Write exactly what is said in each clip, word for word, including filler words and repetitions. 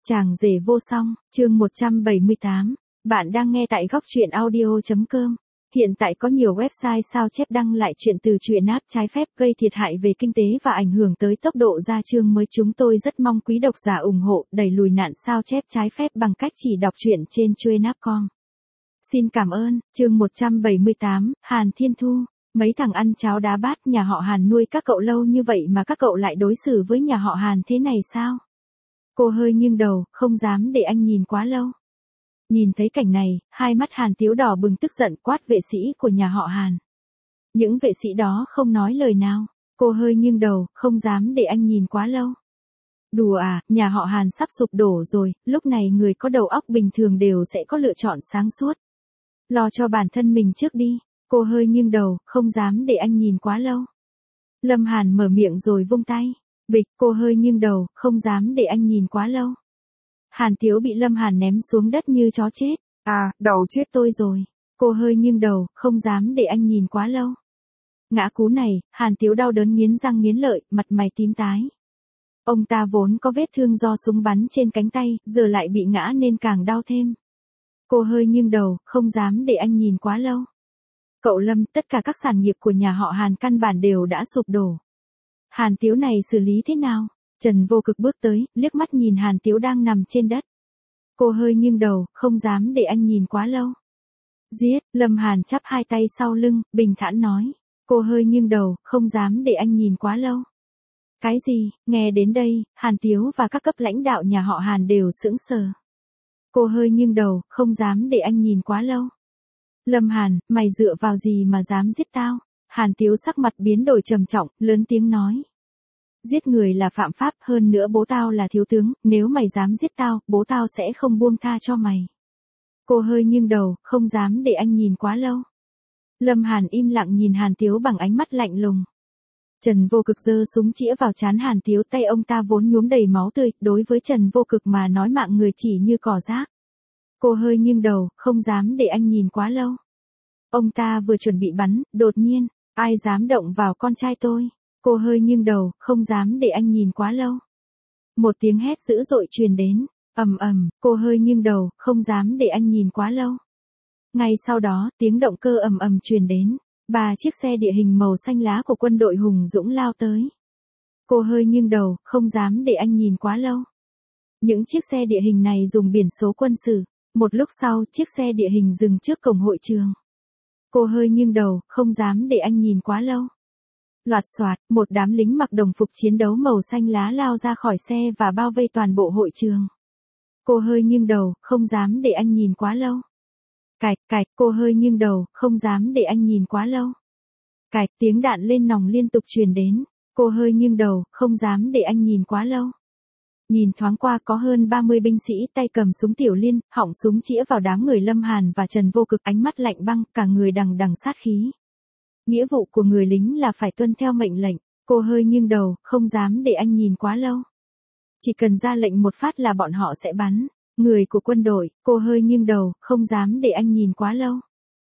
Chàng rể vô song, chương một trăm bảy mươi tám. Bạn đang nghe tại góc truyện audio.com. Hiện tại có nhiều website sao chép đăng lại chuyện từ truyện app trái phép gây thiệt hại về kinh tế và ảnh hưởng tới tốc độ ra chương mới. Chúng tôi rất mong quý độc giả ủng hộ đẩy lùi nạn sao chép trái phép bằng cách chỉ đọc truyện trên truyện app chấm com. Xin cảm ơn. Chương một trăm bảy mươi tám, Hàn Thiên Thu. Mấy thằng ăn cháo đá bát nhà họ Hàn nuôi các cậu lâu như vậy mà các cậu lại đối xử với nhà họ Hàn thế này sao? Cô hơi nghiêng đầu, không dám để anh nhìn quá lâu. Nhìn thấy cảnh này, hai mắt Hàn Tiếu đỏ bừng tức giận quát vệ sĩ của nhà họ Hàn. Những vệ sĩ đó không nói lời nào. Cô hơi nghiêng đầu, không dám để anh nhìn quá lâu. Đùa à, nhà họ Hàn sắp sụp đổ rồi, lúc này người có đầu óc bình thường đều sẽ có lựa chọn sáng suốt. Lo cho bản thân mình trước đi. Cô hơi nghiêng đầu, không dám để anh nhìn quá lâu. Lâm Hàn mở miệng rồi vung tay. Bịch, cô hơi nghiêng đầu, không dám để anh nhìn quá lâu. Hàn Tiếu bị Lâm Hàn ném xuống đất như chó chết. À, đầu chết tôi rồi. Cô hơi nghiêng đầu, không dám để anh nhìn quá lâu. Ngã cú này, Hàn Tiếu đau đớn nghiến răng nghiến lợi, mặt mày tím tái. Ông ta vốn có vết thương do súng bắn trên cánh tay, giờ lại bị ngã nên càng đau thêm. Cô hơi nghiêng đầu, không dám để anh nhìn quá lâu. Cậu Lâm, tất cả các sản nghiệp của nhà họ Hàn căn bản đều đã sụp đổ. Hàn Tiếu này xử lý thế nào? Trần Vô Cực bước tới, liếc mắt nhìn Hàn Tiếu đang nằm trên đất. Cô hơi nghiêng đầu, không dám để anh nhìn quá lâu. Giết, Lâm Hàn chắp hai tay sau lưng, bình thản nói. Cô hơi nghiêng đầu, không dám để anh nhìn quá lâu. Cái gì? Nghe đến đây, Hàn Tiếu và các cấp lãnh đạo nhà họ Hàn đều sững sờ. Cô hơi nghiêng đầu, không dám để anh nhìn quá lâu. Lâm Hàn, mày dựa vào gì mà dám giết tao? Hàn Tiếu sắc mặt biến đổi trầm trọng, lớn tiếng nói. Giết người là phạm pháp, hơn nữa bố tao là thiếu tướng, nếu mày dám giết tao, bố tao sẽ không buông tha cho mày. Cô hơi nghiêng đầu, không dám để anh nhìn quá lâu. Lâm Hàn im lặng nhìn Hàn Tiếu bằng ánh mắt lạnh lùng. Trần Vô Cực giơ súng chĩa vào trán Hàn Tiếu, tay ông ta vốn nhuốm đầy máu tươi, đối với Trần Vô Cực mà nói mạng người chỉ như cỏ rác. Cô hơi nghiêng đầu, không dám để anh nhìn quá lâu. Ông ta vừa chuẩn bị bắn, đột nhiên, ai dám động vào con trai tôi? Cô hơi nghiêng đầu, không dám để anh nhìn quá lâu. Một tiếng hét dữ dội truyền đến, ầm ầm, cô hơi nghiêng đầu, không dám để anh nhìn quá lâu. Ngay sau đó, tiếng động cơ ầm ầm truyền đến, ba chiếc xe địa hình màu xanh lá của quân đội hùng dũng lao tới. Cô hơi nghiêng đầu, không dám để anh nhìn quá lâu. Những chiếc xe địa hình này dùng biển số quân sự. Một lúc sau, chiếc xe địa hình dừng trước cổng hội trường. Cô hơi nghiêng đầu, không dám để anh nhìn quá lâu. Loạt soạt, một đám lính mặc đồng phục chiến đấu màu xanh lá lao ra khỏi xe và bao vây toàn bộ hội trường. Cô hơi nghiêng đầu, không dám để anh nhìn quá lâu. Cạch, cạch, cô hơi nghiêng đầu, không dám để anh nhìn quá lâu. Cạch, tiếng đạn lên nòng liên tục truyền đến. Cô hơi nghiêng đầu, không dám để anh nhìn quá lâu. Nhìn thoáng qua có hơn ba mươi binh sĩ tay cầm súng tiểu liên, họng súng chĩa vào đám người Lâm Hàn và Trần Vô Cực, ánh mắt lạnh băng, cả người đằng đằng sát khí. Nghĩa vụ của người lính là phải tuân theo mệnh lệnh. Cô hơi nghiêng đầu, không dám để anh nhìn quá lâu. Chỉ cần ra lệnh một phát là bọn họ sẽ bắn. Người của quân đội, cô hơi nghiêng đầu, không dám để anh nhìn quá lâu.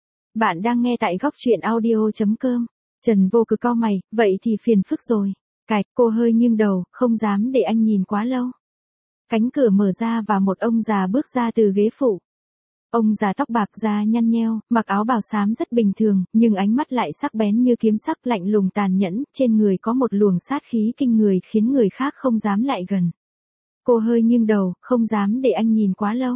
Bạn đang nghe tại góc truyện audio.com. Trần Vô Cực cau mày, vậy thì phiền phức rồi. Cạch, cô hơi nghiêng đầu, không dám để anh nhìn quá lâu. Cánh cửa mở ra và một ông già bước ra từ ghế phụ. Ông già tóc bạc da nhăn nheo, mặc áo bào xám rất bình thường, nhưng ánh mắt lại sắc bén như kiếm sắc, lạnh lùng tàn nhẫn, trên người có một luồng sát khí kinh người khiến người khác không dám lại gần. Cô hơi nghiêng đầu, không dám để anh nhìn quá lâu.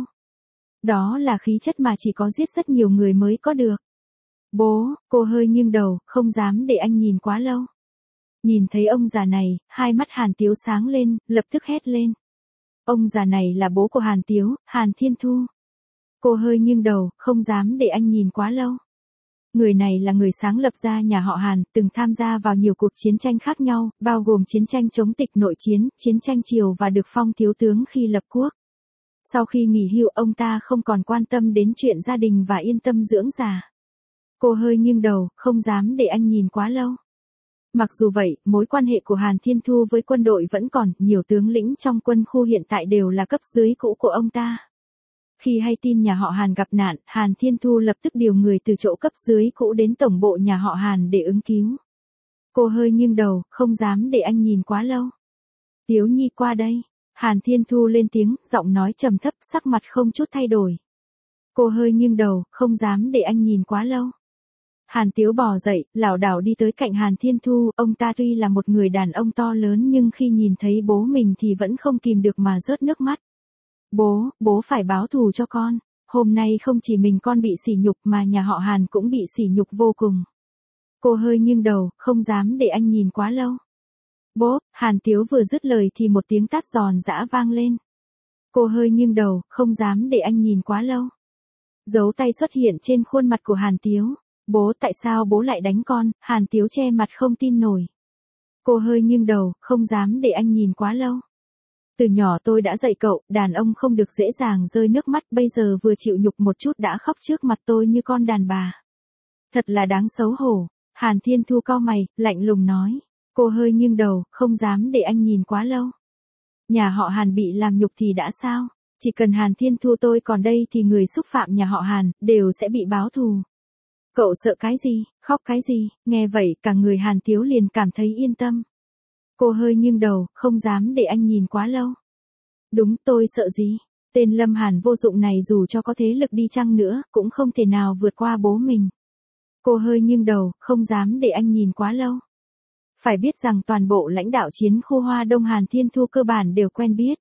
Đó là khí chất mà chỉ có giết rất nhiều người mới có được. Bố, cô hơi nghiêng đầu, không dám để anh nhìn quá lâu. Nhìn thấy ông già này, hai mắt Hàn Tiếu sáng lên, lập tức hét lên. Ông già này là bố của Hàn Tiếu, Hàn Thiên Thu. Cô hơi nghiêng đầu, không dám để anh nhìn quá lâu. Người này là người sáng lập ra nhà họ Hàn, từng tham gia vào nhiều cuộc chiến tranh khác nhau, bao gồm chiến tranh chống tịch nội chiến, chiến tranh Triều và được phong thiếu tướng khi lập quốc. Sau khi nghỉ hưu, ông ta không còn quan tâm đến chuyện gia đình và yên tâm dưỡng già. Cô hơi nghiêng đầu, không dám để anh nhìn quá lâu. Mặc dù vậy, mối quan hệ của Hàn Thiên Thu với quân đội vẫn còn, nhiều tướng lĩnh trong quân khu hiện tại đều là cấp dưới cũ của ông ta. Khi hay tin nhà họ Hàn gặp nạn, Hàn Thiên Thu lập tức điều người từ chỗ cấp dưới cũ đến tổng bộ nhà họ Hàn để ứng cứu. Cô hơi nghiêng đầu, không dám để anh nhìn quá lâu. Tiếu Nhi qua đây. Hàn Thiên Thu lên tiếng, giọng nói trầm thấp, sắc mặt không chút thay đổi. Cô hơi nghiêng đầu, không dám để anh nhìn quá lâu. Hàn Tiếu bò dậy, lảo đảo đi tới cạnh Hàn Thiên Thu, ông ta tuy là một người đàn ông to lớn nhưng khi nhìn thấy bố mình thì vẫn không kìm được mà rớt nước mắt. Bố, bố phải báo thù cho con. Hôm nay không chỉ mình con bị sỉ nhục mà nhà họ Hàn cũng bị sỉ nhục vô cùng. Cô hơi nghiêng đầu, không dám để anh nhìn quá lâu. Bố, Hàn Tiếu vừa dứt lời thì một tiếng tát giòn giã vang lên. Cô hơi nghiêng đầu, không dám để anh nhìn quá lâu. Dấu tay xuất hiện trên khuôn mặt của Hàn Tiếu. Bố, tại sao bố lại đánh con? Hàn Tiếu che mặt không tin nổi. Cô hơi nghiêng đầu, không dám để anh nhìn quá lâu. Từ nhỏ tôi đã dạy cậu, đàn ông không được dễ dàng rơi nước mắt, bây giờ vừa chịu nhục một chút đã khóc trước mặt tôi như con đàn bà. Thật là đáng xấu hổ. Hàn Thiên Thu cau mày, lạnh lùng nói. Cô hơi nghiêng đầu, không dám để anh nhìn quá lâu. Nhà họ Hàn bị làm nhục thì đã sao? Chỉ cần Hàn Thiên Thu tôi còn đây thì người xúc phạm nhà họ Hàn, đều sẽ bị báo thù. Cậu sợ cái gì, khóc cái gì? Nghe vậy cả người Hàn Tiếu liền cảm thấy yên tâm. Cô hơi nghiêng đầu, không dám để anh nhìn quá lâu. Đúng, tôi sợ gì? Tên Lâm Hàn vô dụng này dù cho có thế lực đi chăng nữa, cũng không thể nào vượt qua bố mình. Cô hơi nghiêng đầu, không dám để anh nhìn quá lâu. Phải biết rằng toàn bộ lãnh đạo chiến khu Hoa Đông Hàn Thiên Thu cơ bản đều quen biết.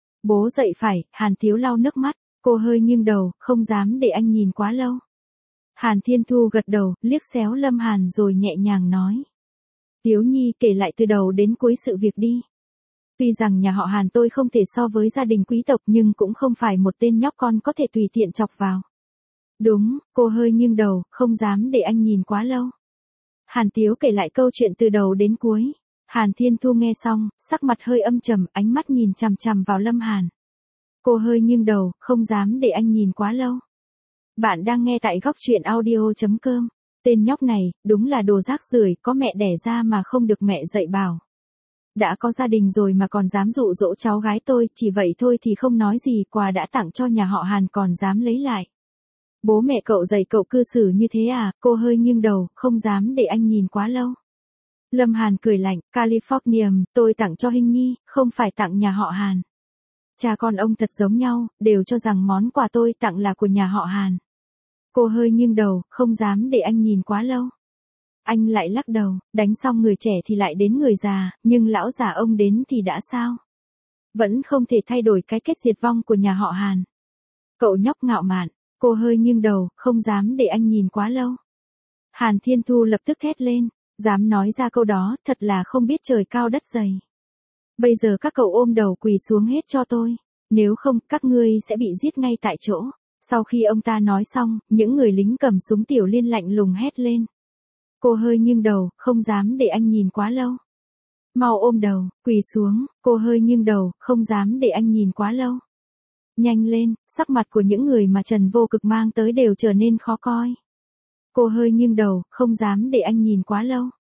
Bố dậy phải, Hàn Tiếu lau nước mắt, cô hơi nghiêng đầu, không dám để anh nhìn quá lâu. Hàn Thiên Thu gật đầu, liếc xéo Lâm Hàn rồi nhẹ nhàng nói. Tiếu Nhi kể lại từ đầu đến cuối sự việc đi. Tuy rằng nhà họ Hàn tôi không thể so với gia đình quý tộc nhưng cũng không phải một tên nhóc con có thể tùy tiện chọc vào. Đúng, cô hơi nghiêng đầu, không dám để anh nhìn quá lâu. Hàn Tiếu kể lại câu chuyện từ đầu đến cuối. Hàn Thiên Thu nghe xong, sắc mặt hơi âm trầm, ánh mắt nhìn chằm chằm vào Lâm Hàn. Cô hơi nghiêng đầu, không dám để anh nhìn quá lâu. Bạn đang nghe tại góc truyện audio chấm com. Tên nhóc này, đúng là đồ rác rưởi, có mẹ đẻ ra mà không được mẹ dạy bảo. Đã có gia đình rồi mà còn dám dụ dỗ cháu gái tôi, chỉ vậy thôi thì không nói gì, quà đã tặng cho nhà họ Hàn còn dám lấy lại. Bố mẹ cậu dạy cậu cư xử như thế à? Cô hơi nghiêng đầu, không dám để anh nhìn quá lâu. Lâm Hàn cười lạnh, Californium, tôi tặng cho Hinh Nhi, không phải tặng nhà họ Hàn. Cha con ông thật giống nhau, đều cho rằng món quà tôi tặng là của nhà họ Hàn. Cô hơi nghiêng đầu, không dám để anh nhìn quá lâu. Anh lại lắc đầu, đánh xong người trẻ thì lại đến người già, nhưng lão già ông đến thì đã sao? Vẫn không thể thay đổi cái kết diệt vong của nhà họ Hàn. Cậu nhóc ngạo mạn, cô hơi nghiêng đầu, không dám để anh nhìn quá lâu. Hàn Thiên Thu lập tức thét lên, dám nói ra câu đó, thật là không biết trời cao đất dày. Bây giờ các cậu ôm đầu quỳ xuống hết cho tôi, nếu không các ngươi sẽ bị giết ngay tại chỗ. Sau khi ông ta nói xong, những người lính cầm súng tiểu liên lạnh lùng hét lên. Cô hơi nghiêng đầu, không dám để anh nhìn quá lâu. Mau ôm đầu, quỳ xuống, cô hơi nghiêng đầu, không dám để anh nhìn quá lâu. Nhanh lên, sắc mặt của những người mà Trần Vô Cực mang tới đều trở nên khó coi. Cô hơi nghiêng đầu, không dám để anh nhìn quá lâu.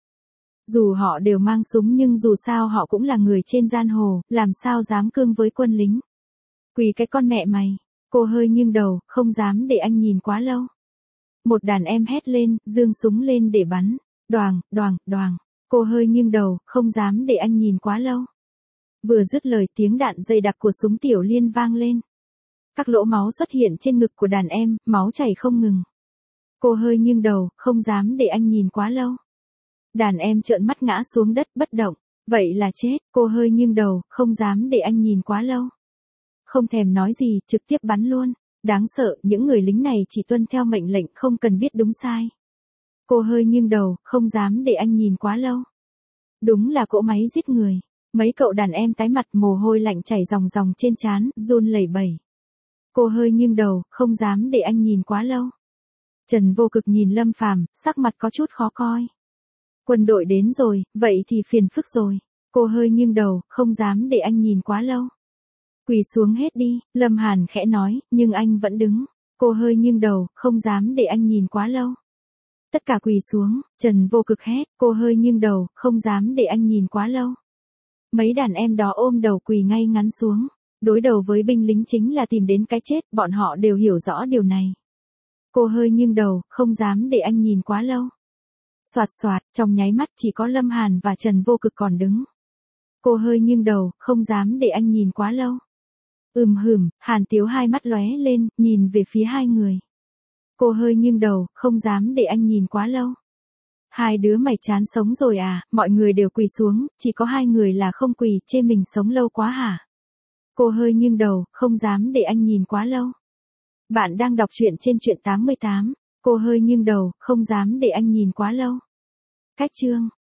Dù họ đều mang súng nhưng dù sao họ cũng là người trên giang hồ, làm sao dám cương với quân lính. Quỳ cái con mẹ mày. Cô hơi nghiêng đầu, không dám để anh nhìn quá lâu. Một đàn em hét lên, giương súng lên để bắn. Đoàng, đoàng, đoàng. Cô hơi nghiêng đầu, không dám để anh nhìn quá lâu. Vừa dứt lời tiếng đạn dày đặc của súng tiểu liên vang lên. Các lỗ máu xuất hiện trên ngực của đàn em, máu chảy không ngừng. Cô hơi nghiêng đầu, không dám để anh nhìn quá lâu. Đàn em trợn mắt ngã xuống đất bất động. Vậy là chết, cô hơi nghiêng đầu, không dám để anh nhìn quá lâu. Không thèm nói gì, trực tiếp bắn luôn. Đáng sợ, những người lính này chỉ tuân theo mệnh lệnh, không cần biết đúng sai. Cô hơi nghiêng đầu, không dám để anh nhìn quá lâu. Đúng là cỗ máy giết người. Mấy cậu đàn em tái mặt, mồ hôi lạnh chảy ròng ròng trên trán, run lẩy bẩy. Cô hơi nghiêng đầu, không dám để anh nhìn quá lâu. Trần Vô Cực nhìn Lâm Phàm, sắc mặt có chút khó coi. Quân đội đến rồi, vậy thì phiền phức rồi. Cô hơi nghiêng đầu, không dám để anh nhìn quá lâu. Quỳ xuống hết đi, Lâm Hàn khẽ nói, nhưng anh vẫn đứng. Cô hơi nghiêng đầu, không dám để anh nhìn quá lâu. Tất cả quỳ xuống, Trần Vô Cực hét, cô hơi nghiêng đầu, không dám để anh nhìn quá lâu. Mấy đàn em đó ôm đầu quỳ ngay ngắn xuống. Đối đầu với binh lính chính là tìm đến cái chết, bọn họ đều hiểu rõ điều này. Cô hơi nghiêng đầu, không dám để anh nhìn quá lâu. Soạt soạt, trong nháy mắt chỉ có Lâm Hàn và Trần Vô Cực còn đứng. Cô hơi nghiêng đầu, không dám để anh nhìn quá lâu. Ừm hửm, Hàn Tiếu hai mắt lóe lên, nhìn về phía hai người. Cô hơi nghiêng đầu, không dám để anh nhìn quá lâu. Hai đứa mày chán sống rồi à, mọi người đều quỳ xuống, chỉ có hai người là không quỳ, chê mình sống lâu quá hả? Cô hơi nghiêng đầu, không dám để anh nhìn quá lâu. Bạn đang đọc truyện trên truyện tám mươi tám. Cô hơi nghiêng đầu, không dám để anh nhìn quá lâu. Cách chương